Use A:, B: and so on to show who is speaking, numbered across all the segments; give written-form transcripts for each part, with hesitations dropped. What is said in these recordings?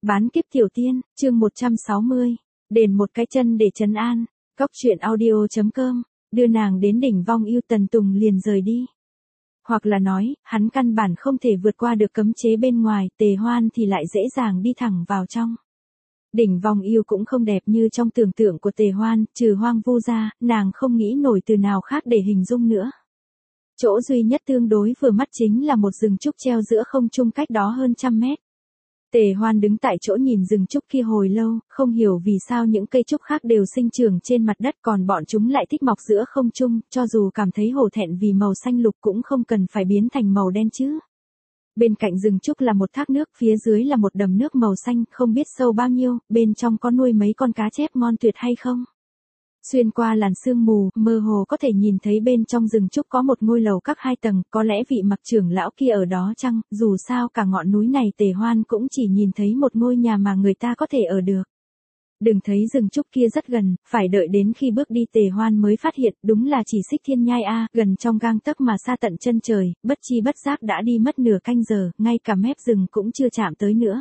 A: Bán kiếp tiểu tiên, chương 160. Đền một cái chân để trấn an. Cóc truyện audio.com. Đưa nàng đến đỉnh vong yêu, Tần Tùng liền rời đi. Hoặc là nói, hắn căn bản không thể vượt qua được cấm chế bên ngoài, Tề Hoan thì lại dễ dàng đi thẳng vào trong. Đỉnh vong yêu cũng không đẹp như trong tưởng tượng của Tề Hoan, trừ hoang vu ra, nàng không nghĩ nổi từ nào khác để hình dung nữa. Chỗ duy nhất tương đối vừa mắt chính là một rừng trúc treo giữa không trung cách đó hơn 100 mét. Tề Hoan đứng tại chỗ nhìn rừng trúc kia hồi lâu, không hiểu vì sao những cây trúc khác đều sinh trưởng trên mặt đất còn bọn chúng lại thích mọc giữa không trung, cho dù cảm thấy hổ thẹn vì màu xanh lục cũng không cần phải biến thành màu đen chứ. Bên cạnh rừng trúc là một thác nước, phía dưới là một đầm nước màu xanh, không biết sâu bao nhiêu, bên trong có nuôi mấy con cá chép ngon tuyệt hay không. Xuyên qua làn sương mù, mơ hồ có thể nhìn thấy bên trong rừng trúc có một ngôi lầu các 2 tầng, có lẽ vị Mặc trưởng lão kia ở đó chăng, dù sao cả ngọn núi này Tề Hoan cũng chỉ nhìn thấy một ngôi nhà mà người ta có thể ở được. Đừng thấy rừng trúc kia rất gần, phải đợi đến khi bước đi Tề Hoan mới phát hiện, đúng là chỉ Xích Thiên Nhai a, gần trong gang tấc mà xa tận chân trời, bất chi bất giác đã đi mất nửa canh giờ, ngay cả mép rừng cũng chưa chạm tới nữa.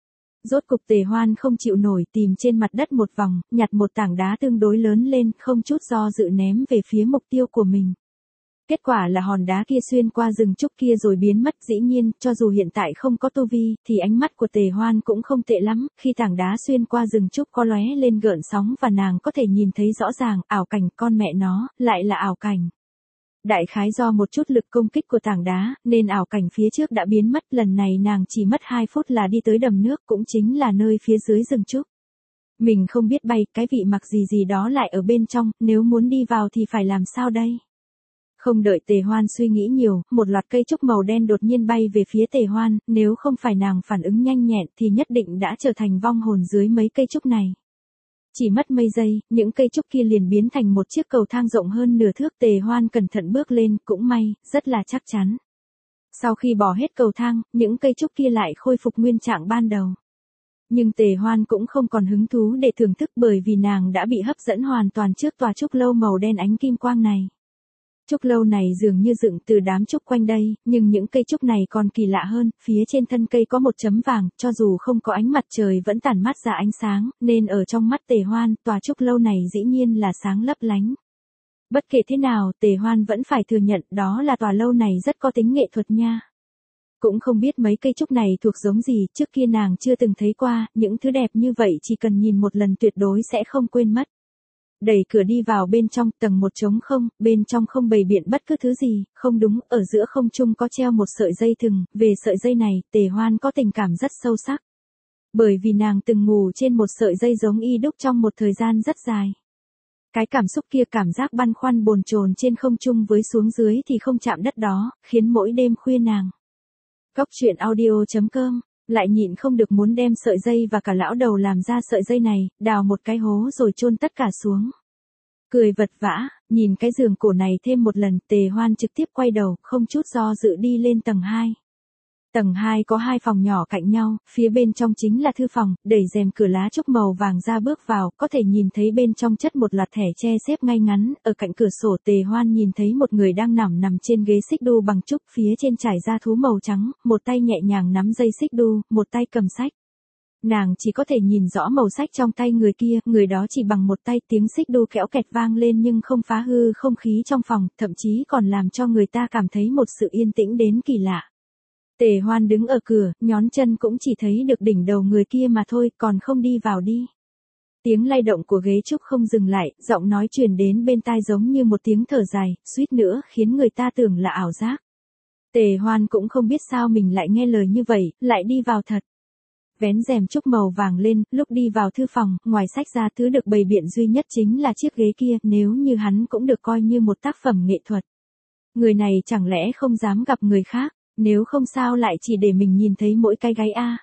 A: Rốt cục Tề Hoan không chịu nổi, tìm trên mặt đất một vòng, nhặt một tảng đá tương đối lớn lên, không chút do dự ném về phía mục tiêu của mình. Kết quả là hòn đá kia xuyên qua rừng trúc kia rồi biến mất. Dĩ nhiên, cho dù hiện tại không có tu vi, thì ánh mắt của Tề Hoan cũng không tệ lắm, khi tảng đá xuyên qua rừng trúc có lóe lên gợn sóng và nàng có thể nhìn thấy rõ ràng, ảo cảnh, con mẹ nó, lại là ảo cảnh. Đại khái do một chút lực công kích của tảng đá, nên ảo cảnh phía trước đã biến mất, lần này nàng chỉ mất 2 phút là đi tới đầm nước, cũng chính là nơi phía dưới rừng trúc. Mình không biết bay, cái vị Mặc gì đó lại ở bên trong, nếu muốn đi vào thì phải làm sao đây? Không đợi Tề Hoan suy nghĩ nhiều, một loạt cây trúc màu đen đột nhiên bay về phía Tề Hoan, nếu không phải nàng phản ứng nhanh nhẹn thì nhất định đã trở thành vong hồn dưới mấy cây trúc này. Chỉ mất mấy giây, những cây trúc kia liền biến thành một chiếc cầu thang rộng hơn nửa thước. Tề Hoan cẩn thận bước lên, cũng may, rất là chắc chắn. Sau khi bỏ hết cầu thang, những cây trúc kia lại khôi phục nguyên trạng ban đầu. Nhưng Tề Hoan cũng không còn hứng thú để thưởng thức bởi vì nàng đã bị hấp dẫn hoàn toàn trước tòa trúc lâu màu đen ánh kim quang này. Trúc lâu này dường như dựng từ đám trúc quanh đây, nhưng những cây trúc này còn kỳ lạ hơn, phía trên thân cây có một chấm vàng, cho dù không có ánh mặt trời vẫn tản mát ra ánh sáng, nên ở trong mắt Tề Hoan, tòa trúc lâu này dĩ nhiên là sáng lấp lánh. Bất kể thế nào, Tề Hoan vẫn phải thừa nhận đó là tòa lâu này rất có tính nghệ thuật nha. Cũng không biết mấy cây trúc này thuộc giống gì, trước kia nàng chưa từng thấy qua, những thứ đẹp như vậy chỉ cần nhìn một lần tuyệt đối sẽ không quên mất. Đẩy cửa đi vào bên trong, tầng 1 trống không, bên trong không bày biện bất cứ thứ gì, không đúng, ở giữa không trung có treo một sợi dây thừng, về sợi dây này, Tề Hoan có tình cảm rất sâu sắc. Bởi vì nàng từng ngủ trên một sợi dây giống y đúc trong một thời gian rất dài. Cái cảm xúc kia, cảm giác băn khoăn bồn chồn trên không trung với xuống dưới thì không chạm đất đó, khiến mỗi đêm khuya nàng. Cóc truyện audio.com lại nhịn không được muốn đem sợi dây và cả lão đầu làm ra sợi dây này, đào một cái hố rồi chôn tất cả xuống. Cười vật vã, nhìn cái giường cổ này thêm một lần, Tề Hoan trực tiếp quay đầu, không chút do dự đi lên tầng 2. Tầng 2 có 2 phòng nhỏ cạnh nhau, phía bên trong chính là thư phòng, đẩy rèm cửa lá trúc màu vàng ra bước vào, có thể nhìn thấy bên trong chất một loạt thẻ tre xếp ngay ngắn, ở cạnh cửa sổ Tề Hoan nhìn thấy một người đang nằm trên ghế xích đu bằng trúc, phía trên trải da thú màu trắng, một tay nhẹ nhàng nắm dây xích đu, một tay cầm sách. Nàng chỉ có thể nhìn rõ màu sách trong tay người kia, người đó chỉ bằng một tay, tiếng xích đu kéo kẹt vang lên nhưng không phá hư không khí trong phòng, thậm chí còn làm cho người ta cảm thấy một sự yên tĩnh đến kỳ lạ. Tề Hoan đứng ở cửa, nhón chân cũng chỉ thấy được đỉnh đầu người kia mà thôi, còn không đi vào đi. Tiếng lay động của ghế trúc không dừng lại, giọng nói truyền đến bên tai giống như một tiếng thở dài, suýt nữa khiến người ta tưởng là ảo giác. Tề Hoan cũng không biết sao mình lại nghe lời như vậy, lại đi vào thật. Vén rèm trúc màu vàng lên, lúc đi vào thư phòng, ngoài sách ra thứ được bày biện duy nhất chính là chiếc ghế kia, nếu như hắn cũng được coi như một tác phẩm nghệ thuật. Người này chẳng lẽ không dám gặp người khác, nếu không sao lại chỉ để mình nhìn thấy mỗi cái gáy a.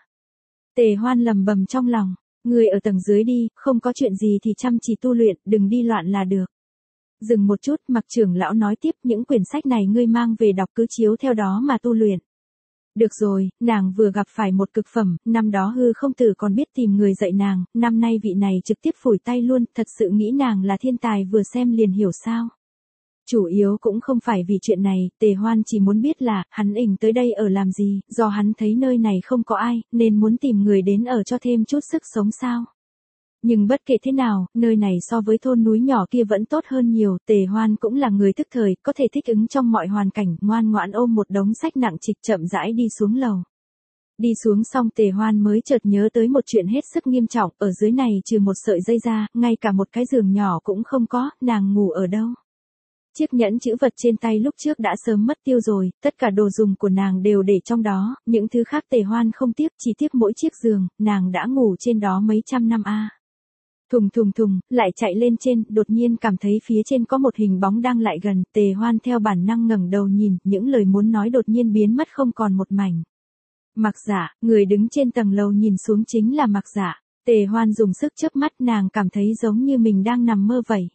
A: Tề Hoan lầm bầm trong lòng, người ở tầng dưới đi, không có chuyện gì thì chăm chỉ tu luyện, đừng đi loạn là được. Dừng một chút, Mặc trưởng lão nói tiếp, những quyển sách này ngươi mang về đọc cứ chiếu theo đó mà tu luyện. Được rồi, nàng vừa gặp phải một cực phẩm, năm đó Hư Không Tử còn biết tìm người dạy nàng, năm nay vị này trực tiếp phủi tay luôn, thật sự nghĩ nàng là thiên tài vừa xem liền hiểu sao. Chủ yếu cũng không phải vì chuyện này, Tề Hoan chỉ muốn biết là, hắn ỉnh tới đây ở làm gì, do hắn thấy nơi này không có ai, nên muốn tìm người đến ở cho thêm chút sức sống sao. Nhưng bất kể thế nào, nơi này so với thôn núi nhỏ kia vẫn tốt hơn nhiều, Tề Hoan cũng là người thức thời, có thể thích ứng trong mọi hoàn cảnh, ngoan ngoãn ôm một đống sách nặng trịch chậm rãi đi xuống lầu. Đi xuống xong Tề Hoan mới chợt nhớ tới một chuyện hết sức nghiêm trọng, ở dưới này trừ một sợi dây ra, ngay cả một cái giường nhỏ cũng không có, nàng ngủ ở đâu? Chiếc nhẫn chữ vật trên tay lúc trước đã sớm mất tiêu rồi, tất cả đồ dùng của nàng đều để trong đó, những thứ khác Tề Hoan không tiếc, chỉ tiếc mỗi chiếc giường, nàng đã ngủ trên đó mấy trăm năm a. Thùng thùng thùng, lại chạy lên trên, đột nhiên cảm thấy phía trên có một hình bóng đang lại gần, Tề Hoan theo bản năng ngẩng đầu nhìn, những lời muốn nói đột nhiên biến mất không còn một mảnh. Mặc Dạ, người đứng trên tầng lầu nhìn xuống chính là Mặc Dạ. Tề Hoan dùng sức chớp mắt, nàng cảm thấy giống như mình đang nằm mơ vậy.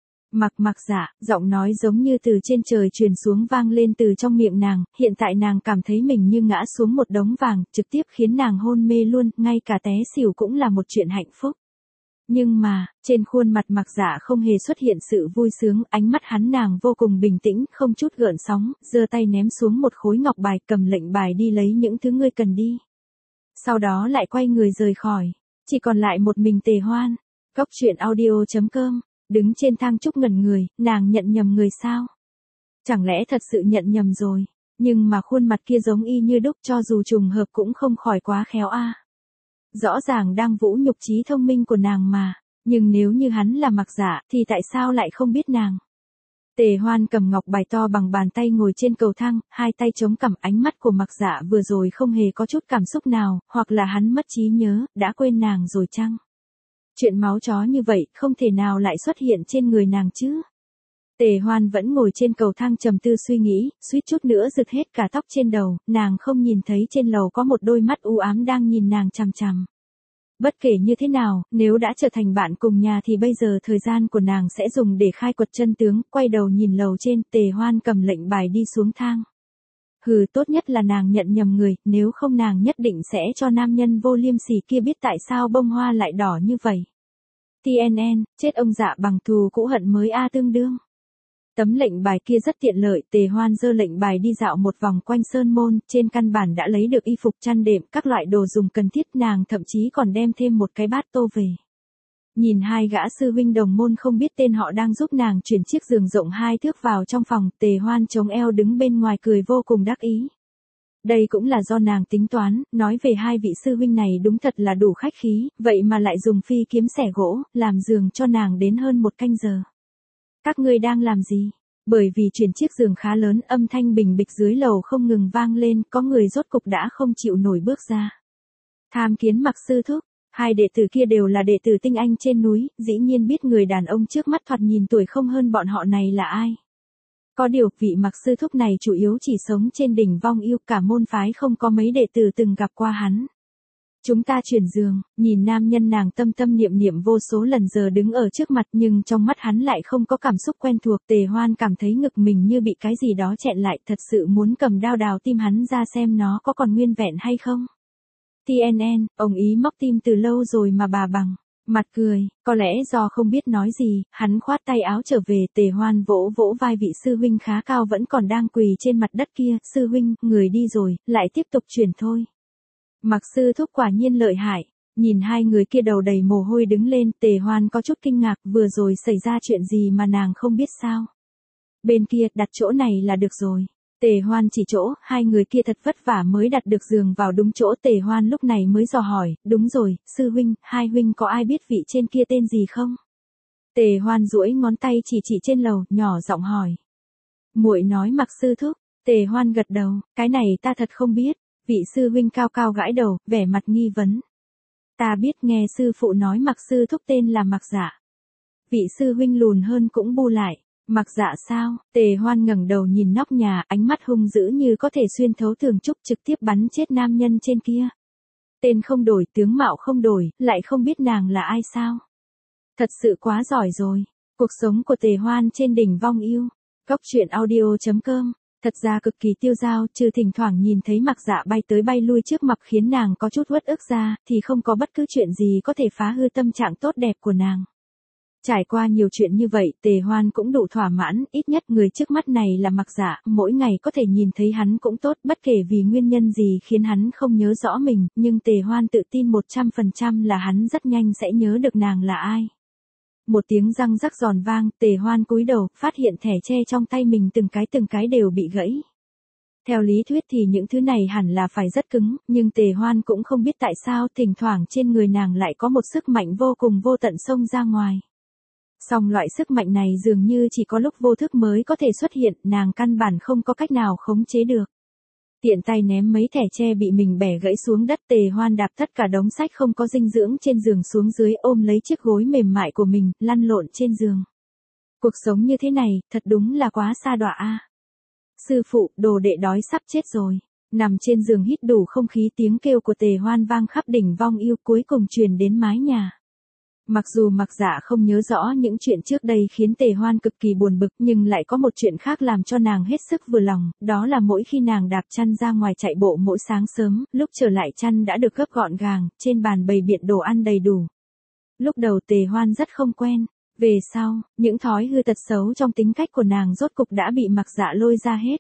A: Mặc Dạ, giọng nói giống như từ trên trời truyền xuống vang lên từ trong miệng nàng, hiện tại nàng cảm thấy mình như ngã xuống một đống vàng, trực tiếp khiến nàng hôn mê luôn, ngay cả té xỉu cũng là một chuyện hạnh phúc. Nhưng mà, trên khuôn mặt Mặc Dạ không hề xuất hiện sự vui sướng, ánh mắt hắn nàng vô cùng bình tĩnh, không chút gợn sóng, giơ tay ném xuống một khối ngọc bài, cầm lệnh bài đi lấy những thứ ngươi cần đi. Sau đó lại quay người rời khỏi, chỉ còn lại một mình Tề Hoan. Góc truyện audio.com, đứng trên thang trúc ngẩn người, nàng nhận nhầm người sao? Chẳng lẽ thật sự nhận nhầm rồi, nhưng mà khuôn mặt kia giống y như đúc, cho dù trùng hợp cũng không khỏi quá khéo a. Rõ ràng đang vũ nhục trí thông minh của nàng mà, nhưng nếu như hắn là Mặc Dạ thì tại sao lại không biết nàng? Tề Hoan cầm ngọc bài to bằng bàn tay ngồi trên cầu thang, hai tay chống cằm, ánh mắt của Mặc Dạ vừa rồi không hề có chút cảm xúc nào, hoặc là hắn mất trí nhớ, đã quên nàng rồi chăng? Chuyện máu chó như vậy không thể nào lại xuất hiện trên người nàng chứ? Tề Hoan vẫn ngồi trên cầu thang trầm tư suy nghĩ, suýt chút nữa rực hết cả tóc trên đầu, nàng không nhìn thấy trên lầu có một đôi mắt u ám đang nhìn nàng chằm chằm. Bất kể như thế nào, nếu đã trở thành bạn cùng nhà thì bây giờ thời gian của nàng sẽ dùng để khai quật chân tướng, quay đầu nhìn lầu trên, Tề Hoan cầm lệnh bài đi xuống thang. Tốt nhất là nàng nhận nhầm người, nếu không nàng nhất định sẽ cho nam nhân vô liêm sỉ kia biết tại sao bông hoa lại đỏ như vậy. TNN, chết ông Dạ bằng thù cũ hận mới a tương đương. Tấm lệnh bài kia rất tiện lợi, Tề Hoan giơ lệnh bài đi dạo một vòng quanh sơn môn, trên căn bản đã lấy được y phục chăn đệm, các loại đồ dùng cần thiết, nàng thậm chí còn đem thêm một cái bát tô về. Nhìn hai gã sư huynh đồng môn không biết tên họ đang giúp nàng chuyển chiếc giường rộng 2 thước vào trong phòng, Tề Hoan chống eo đứng bên ngoài cười vô cùng đắc ý. Đây cũng là do nàng tính toán, nói về hai vị sư huynh này đúng thật là đủ khách khí, vậy mà lại dùng phi kiếm xẻ gỗ, làm giường cho nàng đến hơn 1 canh giờ. Các ngươi đang làm gì? Bởi vì chuyển chiếc giường khá lớn, âm thanh bình bịch dưới lầu không ngừng vang lên, có người rốt cục đã không chịu nổi bước ra. Tham kiến Mặc sư thúc, hai đệ tử kia đều là đệ tử tinh anh trên núi, dĩ nhiên biết người đàn ông trước mắt thoạt nhìn tuổi không hơn bọn họ này là ai. Có điều, vị Mặc sư thúc này chủ yếu chỉ sống trên đỉnh Vong Yêu, cả môn phái không có mấy đệ tử từng gặp qua hắn. Chúng ta chuyển giường, nhìn nam nhân nàng tâm tâm niệm niệm vô số lần giờ đứng ở trước mặt, nhưng trong mắt hắn lại không có cảm xúc quen thuộc. Tề Hoan cảm thấy ngực mình như bị cái gì đó chẹn lại, thật sự muốn cầm đao đào tim hắn ra xem nó có còn nguyên vẹn hay không. TNN, ông ý móc tim từ lâu rồi mà bà bằng mặt cười, có lẽ do không biết nói gì, hắn khoát tay áo trở về. Tề Hoan vỗ vỗ vai vị sư huynh khá cao vẫn còn đang quỳ trên mặt đất kia, sư huynh, người đi rồi, lại tiếp tục chuyển thôi. Mặc sư thúc quả nhiên lợi hại, nhìn hai người kia đầu đầy mồ hôi đứng lên, Tề Hoan có chút kinh ngạc, vừa rồi xảy ra chuyện gì mà nàng không biết sao. Bên kia, đặt chỗ này là được rồi. Tề Hoan chỉ chỗ, hai người kia thật vất vả mới đặt được giường vào đúng chỗ. Tề Hoan lúc này mới dò hỏi, đúng rồi, sư huynh, hai huynh có ai biết vị trên kia tên gì không? Tề Hoan duỗi ngón tay chỉ trên lầu, nhỏ giọng hỏi. Muội nói Mặc sư thúc. Tề Hoan gật đầu, cái này ta thật không biết. Vị sư huynh cao cao gãi đầu, vẻ mặt nghi vấn. Ta biết, nghe sư phụ nói Mặc sư thúc tên là Mặc Dạ. Vị sư huynh lùn hơn cũng bu lại. Mặc Dạ sao? Tề Hoan ngẩng đầu nhìn nóc nhà, ánh mắt hung dữ như có thể xuyên thấu tường trúc, trực tiếp bắn chết nam nhân trên kia. Tên không đổi, tướng mạo không đổi, lại không biết nàng là ai sao? Thật sự quá giỏi rồi. Cuộc sống của Tề Hoan trên đỉnh Vong Yêu. Góc truyện audio.com. Thật ra cực kỳ tiêu dao, trừ thỉnh thoảng nhìn thấy Mặc Dạ bay tới bay lui trước mặt khiến nàng có chút uất ức ra, thì không có bất cứ chuyện gì có thể phá hư tâm trạng tốt đẹp của nàng. Trải qua nhiều chuyện như vậy, Tề Hoan cũng đủ thỏa mãn, ít nhất người trước mắt này là Mặc Dạ, mỗi ngày có thể nhìn thấy hắn cũng tốt, bất kể vì nguyên nhân gì khiến hắn không nhớ rõ mình, nhưng Tề Hoan tự tin 100% là hắn rất nhanh sẽ nhớ được nàng là ai. Một tiếng răng rắc giòn vang, Tề Hoan cúi đầu, phát hiện thẻ tre trong tay mình từng cái đều bị gãy. Theo lý thuyết thì những thứ này hẳn là phải rất cứng, nhưng Tề Hoan cũng không biết tại sao thỉnh thoảng trên người nàng lại có một sức mạnh vô cùng vô tận xông ra ngoài. Song loại sức mạnh này dường như chỉ có lúc vô thức mới có thể xuất hiện, nàng căn bản không có cách nào khống chế được. Tiện tay ném mấy thẻ tre bị mình bẻ gãy xuống đất, Tề Hoan đạp tất cả đống sách không có dinh dưỡng trên giường xuống dưới, ôm lấy chiếc gối mềm mại của mình, lăn lộn trên giường. Cuộc sống như thế này, thật đúng là quá sa đọa a. Sư phụ, đồ đệ đói sắp chết rồi. Nằm trên giường hít đủ không khí, tiếng kêu của Tề Hoan vang khắp đỉnh Vong Yêu, cuối cùng truyền đến mái nhà. Mặc dù Mặc Dạ không nhớ rõ những chuyện trước đây khiến Tề Hoan cực kỳ buồn bực, nhưng lại có một chuyện khác làm cho nàng hết sức vừa lòng, đó là mỗi khi nàng đạp chăn ra ngoài chạy bộ mỗi sáng sớm, lúc trở lại chăn đã được gấp gọn gàng, trên bàn bày biện đồ ăn đầy đủ. Lúc đầu Tề Hoan rất không quen, về sau, những thói hư tật xấu trong tính cách của nàng rốt cục đã bị Mặc Dạ lôi ra hết.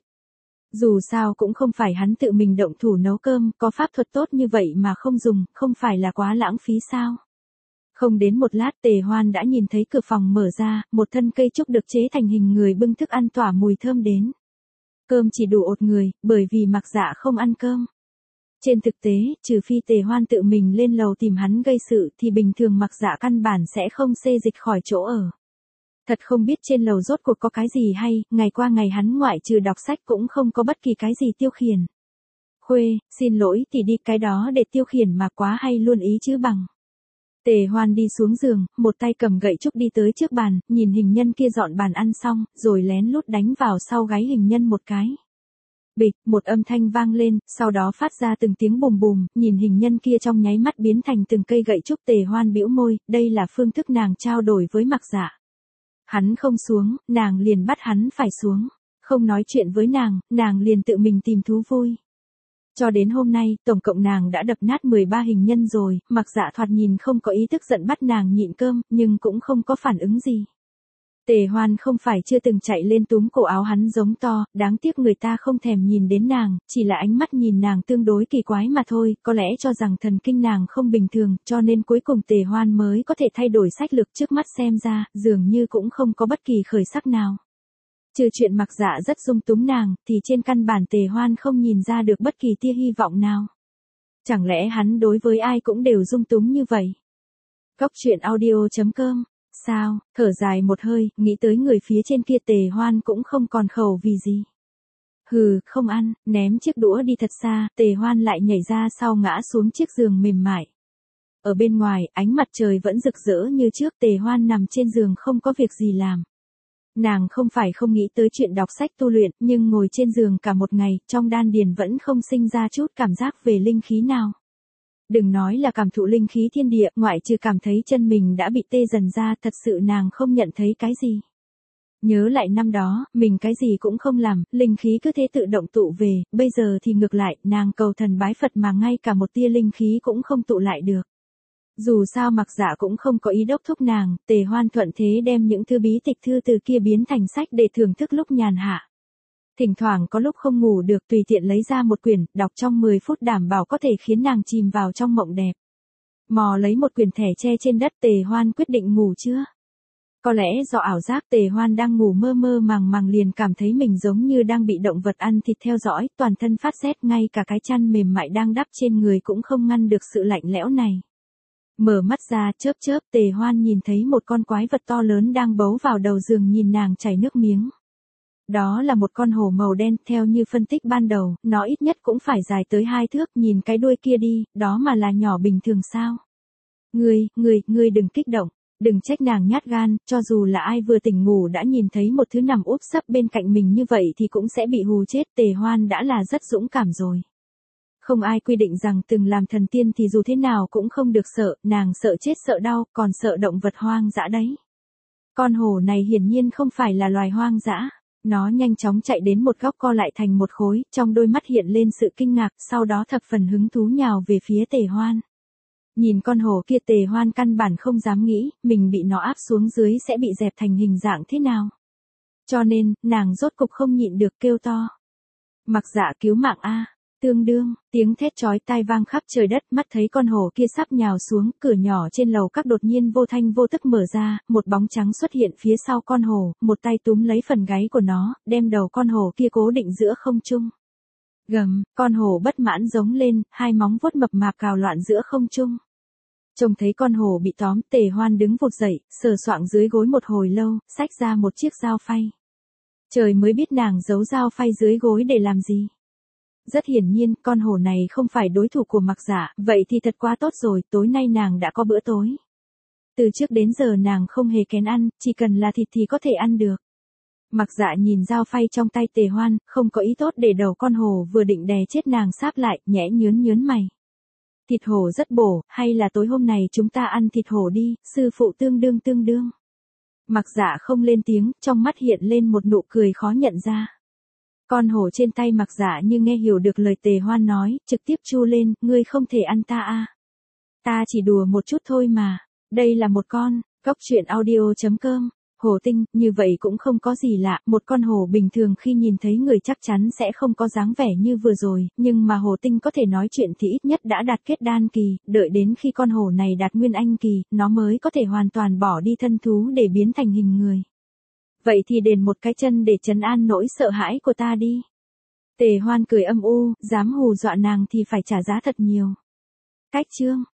A: Dù sao cũng không phải hắn tự mình động thủ nấu cơm, có pháp thuật tốt như vậy mà không dùng, không phải là quá lãng phí sao? Không đến một lát, Tề Hoan đã nhìn thấy cửa phòng mở ra, một thân cây trúc được chế thành hình người bưng thức ăn tỏa mùi thơm đến. Cơm chỉ đủ 1 người, bởi vì Mặc Dạ không ăn cơm. Trên thực tế, trừ phi Tề Hoan tự mình lên lầu tìm hắn gây sự thì bình thường Mặc Dạ căn bản sẽ không xê dịch khỏi chỗ ở. Thật không biết trên lầu rốt cuộc có cái gì hay, ngày qua ngày hắn ngoại trừ đọc sách cũng không có bất kỳ cái gì tiêu khiển. Khuê, xin lỗi thì đi, cái đó để tiêu khiển mà quá hay luôn ý chứ bằng. Tề Hoan đi xuống giường, một tay cầm gậy trúc đi tới trước bàn, nhìn hình nhân kia dọn bàn ăn xong, rồi lén lút đánh vào sau gáy hình nhân một cái. Bịch, một âm thanh vang lên, sau đó phát ra từng tiếng bùm bùm, nhìn hình nhân kia trong nháy mắt biến thành từng cây gậy trúc. Tề Hoan bĩu môi, đây là phương thức nàng trao đổi với Mặc Dạ. Hắn không xuống, nàng liền bắt hắn phải xuống. Không nói chuyện với nàng liền tự mình tìm thú vui. Cho đến hôm nay, tổng cộng nàng đã đập nát 13 hình nhân rồi, Mặc Dạ thoạt nhìn không có ý thức giận bắt nàng nhịn cơm, nhưng cũng không có phản ứng gì. Tề Hoan không phải chưa từng chạy lên túm cổ áo hắn giống to, đáng tiếc người ta không thèm nhìn đến nàng, chỉ là ánh mắt nhìn nàng tương đối kỳ quái mà thôi, có lẽ cho rằng thần kinh nàng không bình thường, cho nên cuối cùng Tề Hoan mới có thể thay đổi sách lược. Trước mắt xem ra, dường như cũng không có bất kỳ khởi sắc nào. Trừ chuyện Mặc Dạ rất dung túng nàng, thì trên căn bản Tề Hoan không nhìn ra được bất kỳ tia hy vọng nào. Chẳng lẽ hắn đối với ai cũng đều dung túng như vậy? Góc truyện audio.com. Sao, thở dài một hơi, nghĩ tới người phía trên kia, Tề Hoan cũng không còn khẩu vì gì. Hừ, không ăn, ném chiếc đũa đi thật xa, Tề Hoan lại nhảy ra sau ngã xuống chiếc giường mềm mại. Ở bên ngoài, ánh mặt trời vẫn rực rỡ như trước, Tề Hoan nằm trên giường không có việc gì làm. Nàng không phải không nghĩ tới chuyện đọc sách tu luyện, nhưng ngồi trên giường cả một ngày, trong đan điền vẫn không sinh ra chút cảm giác về linh khí nào. Đừng nói là cảm thụ linh khí thiên địa, ngoại trừ cảm thấy chân mình đã bị tê dần ra, thật sự nàng không nhận thấy cái gì. Nhớ lại năm đó, mình cái gì cũng không làm, linh khí cứ thế tự động tụ về, bây giờ thì ngược lại, nàng cầu thần bái Phật mà ngay cả một tia linh khí cũng không tụ lại được. Dù sao Mặc Dạ cũng không có ý đốc thúc nàng, Tề Hoan thuận thế đem những thư bí tịch thư từ kia biến thành sách để thưởng thức lúc nhàn hạ. Thỉnh thoảng có lúc không ngủ được tùy tiện lấy ra một quyển, đọc trong 10 phút đảm bảo có thể khiến nàng chìm vào trong mộng đẹp. Mò lấy một quyển thẻ tre trên đất, Tề Hoan quyết định ngủ chưa? Có lẽ do ảo giác, Tề Hoan đang ngủ mơ mơ màng màng liền cảm thấy mình giống như đang bị động vật ăn thịt theo dõi, toàn thân phát rét, ngay cả cái chăn mềm mại đang đắp trên người cũng không ngăn được sự lạnh lẽo này. Mở mắt ra, chớp, Tề Hoan nhìn thấy một con quái vật to lớn đang bấu vào đầu giường nhìn nàng chảy nước miếng. Đó là một con hổ màu đen, theo như phân tích ban đầu, nó ít nhất cũng phải dài tới 2 thước, nhìn cái đuôi kia đi, đó mà là nhỏ bình thường sao? Ngươi đừng kích động, đừng trách nàng nhát gan, cho dù là ai vừa tỉnh ngủ đã nhìn thấy một thứ nằm úp sấp bên cạnh mình như vậy thì cũng sẽ bị hù chết. Tề Hoan đã là rất dũng cảm rồi. Không ai quy định rằng từng làm thần tiên thì dù thế nào cũng không được sợ, nàng sợ chết sợ đau, còn sợ động vật hoang dã đấy. Con hổ này hiển nhiên không phải là loài hoang dã. Nó nhanh chóng chạy đến một góc co lại thành một khối, trong đôi mắt hiện lên sự kinh ngạc, sau đó thập phần hứng thú nhào về phía Tề Hoan. Nhìn con hổ kia Tề Hoan căn bản không dám nghĩ, mình bị nó áp xuống dưới sẽ bị dẹp thành hình dạng thế nào. Cho nên, nàng rốt cục không nhịn được kêu to. Mặc Dạ cứu mạng a! Tương đương, tiếng thét chói tai vang khắp trời đất, mắt thấy con hổ kia sắp nhào xuống, cửa nhỏ trên lầu các đột nhiên vô thanh vô tức mở ra, một bóng trắng xuất hiện phía sau con hổ, một tay túm lấy phần gáy của nó, đem đầu con hổ kia cố định giữa không trung. Gầm, con hổ bất mãn giống lên, hai móng vuốt mập mạp cào loạn giữa không trung. Trông thấy con hổ bị tóm, Tề Hoan đứng vụt dậy, sờ soạng dưới gối một hồi lâu, xách ra một chiếc dao phay. Trời mới biết nàng giấu dao phay dưới gối để làm gì. Rất hiển nhiên, con hổ này không phải đối thủ của Mặc Dạ, vậy thì thật quá tốt rồi, tối nay nàng đã có bữa tối. Từ trước đến giờ nàng không hề kén ăn, chỉ cần là thịt thì có thể ăn được. Mặc Dạ nhìn dao phay trong tay Tề Hoan, không có ý tốt để đầu con hổ vừa định đè chết nàng sáp lại, nhẽ nhớn mày. Thịt hổ rất bổ, hay là tối hôm này chúng ta ăn thịt hổ đi, sư phụ tương đương. Mặc Dạ không lên tiếng, trong mắt hiện lên một nụ cười khó nhận ra. Con hổ trên tay Mặc Dạ như nghe hiểu được lời Tề Hoan nói, trực tiếp chu lên, ngươi không thể ăn ta a. Ta chỉ đùa một chút thôi mà. Đây là một con, Góc Truyện Audio.com. Hổ tinh, như vậy cũng không có gì lạ, một con hổ bình thường khi nhìn thấy người chắc chắn sẽ không có dáng vẻ như vừa rồi, nhưng mà hổ tinh có thể nói chuyện thì ít nhất đã đạt kết đan kỳ, đợi đến khi con hổ này đạt nguyên anh kỳ, nó mới có thể hoàn toàn bỏ đi thân thú để biến thành hình người. Vậy thì đền một cái chân để trấn an nỗi sợ hãi của ta đi. Tề Hoan cười âm u, dám hù dọa nàng thì phải trả giá thật nhiều. Cách chương